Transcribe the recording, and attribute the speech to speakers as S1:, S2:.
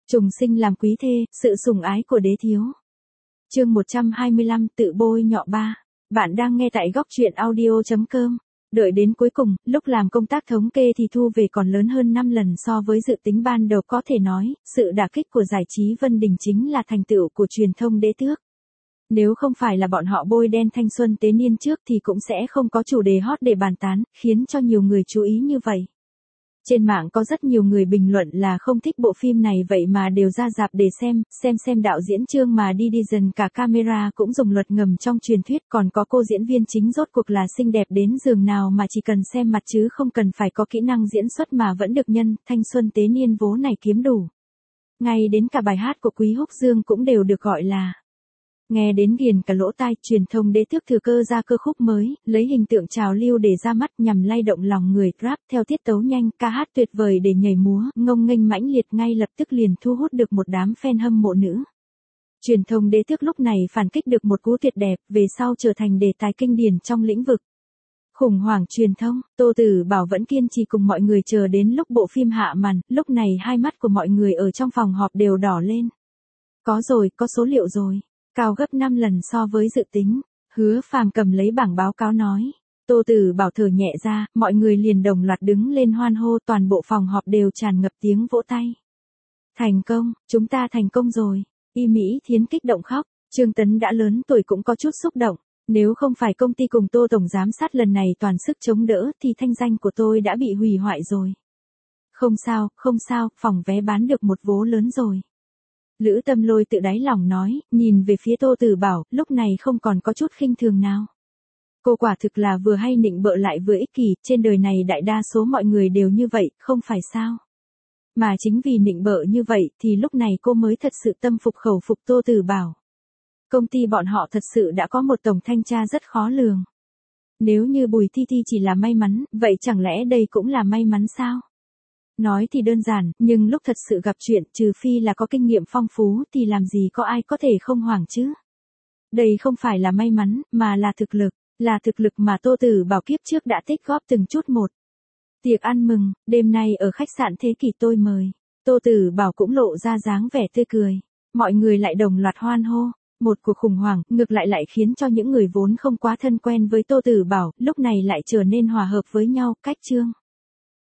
S1: Trùng sinh làm quý thê, sự sủng ái của đế thiếu. Chương 125, tự bôi nhọ 3. Bạn đang nghe tại góc truyện audio.com. Đợi đến cuối cùng, lúc làm công tác thống kê thì thu về còn lớn hơn 5 lần so với dự tính ban đầu, có thể nói, sự đả kích của giải trí Vân Đình chính là thành tựu của truyền thông đế tước. Nếu không phải là bọn họ bôi đen thanh xuân tế niên trước thì cũng sẽ không có chủ đề hot để bàn tán, khiến cho nhiều người chú ý như vậy. Trên mạng có rất nhiều người bình luận là không thích bộ phim này vậy mà đều ra rạp để xem đạo diễn Trương mà đi dần cả camera cũng dùng luật ngầm trong truyền thuyết, còn có cô diễn viên chính rốt cuộc là xinh đẹp đến giường nào mà chỉ cần xem mặt chứ không cần phải có kỹ năng diễn xuất mà vẫn được nhân, thanh xuân tế niên vố này kiếm đủ. Ngay đến cả bài hát của Quý Húc Dương cũng đều được gọi là nghe đến ghiền cả lỗ tai. Truyền thông đế tước thừa cơ ra cơ khúc mới, lấy hình tượng trào lưu để ra mắt nhằm lay động lòng người, rap theo tiết tấu nhanh, ca hát tuyệt vời để nhảy múa, ngông nghênh mãnh liệt, ngay lập tức liền thu hút được một đám fan hâm mộ nữ. Truyền thông đế tước lúc này phản kích được một cú tuyệt đẹp, về sau trở thành đề tài kinh điển trong lĩnh vực khủng hoảng truyền thông. Tô Tử Bảo vẫn kiên trì cùng mọi người chờ đến lúc bộ phim hạ màn, lúc này hai mắt của mọi người ở trong phòng họp đều đỏ lên. Có rồi, có số liệu rồi. Cao gấp 5 lần so với dự tính. Hứa Phàm cầm lấy bảng báo cáo nói. Tô Tử Bảo thở nhẹ ra, mọi người liền đồng loạt đứng lên hoan hô, toàn bộ phòng họp đều tràn ngập tiếng vỗ tay. Thành công, chúng ta thành công rồi. Y Mỹ Thiến kích động khóc, Trương Tấn đã lớn tuổi cũng có chút xúc động. Nếu không phải công ty cùng Tô tổng giám sát lần này toàn sức chống đỡ thì thanh danh của tôi đã bị hủy hoại rồi. Không sao, phòng vé bán được một vố lớn rồi. Lữ Tâm Lôi tự đáy lòng nói, nhìn về phía Tô Tử Bảo, lúc này không còn có chút khinh thường nào. Cô quả thực là vừa hay nịnh bợ lại vừa ích kỷ, trên đời này đại đa số mọi người đều như vậy, không phải sao? Mà chính vì nịnh bợ như vậy thì lúc này cô mới thật sự tâm phục khẩu phục Tô Tử Bảo. Công ty bọn họ thật sự đã có một tổng thanh tra rất khó lường. Nếu như Bùi Thi Thi chỉ là may mắn, vậy chẳng lẽ đây cũng là may mắn sao? Nói thì đơn giản, nhưng lúc thật sự gặp chuyện, trừ phi là có kinh nghiệm phong phú thì làm gì có ai có thể không hoảng chứ. Đây không phải là may mắn, mà là thực lực mà Tô Tử Bảo kiếp trước đã tích góp từng chút một. Tiệc ăn mừng, đêm nay ở khách sạn Thế Kỷ tôi mời. Tô Tử Bảo cũng lộ ra dáng vẻ tươi cười. Mọi người lại đồng loạt hoan hô. Một cuộc khủng hoảng, ngược lại khiến cho những người vốn không quá thân quen với Tô Tử Bảo, lúc này lại trở nên hòa hợp với nhau, cách Trương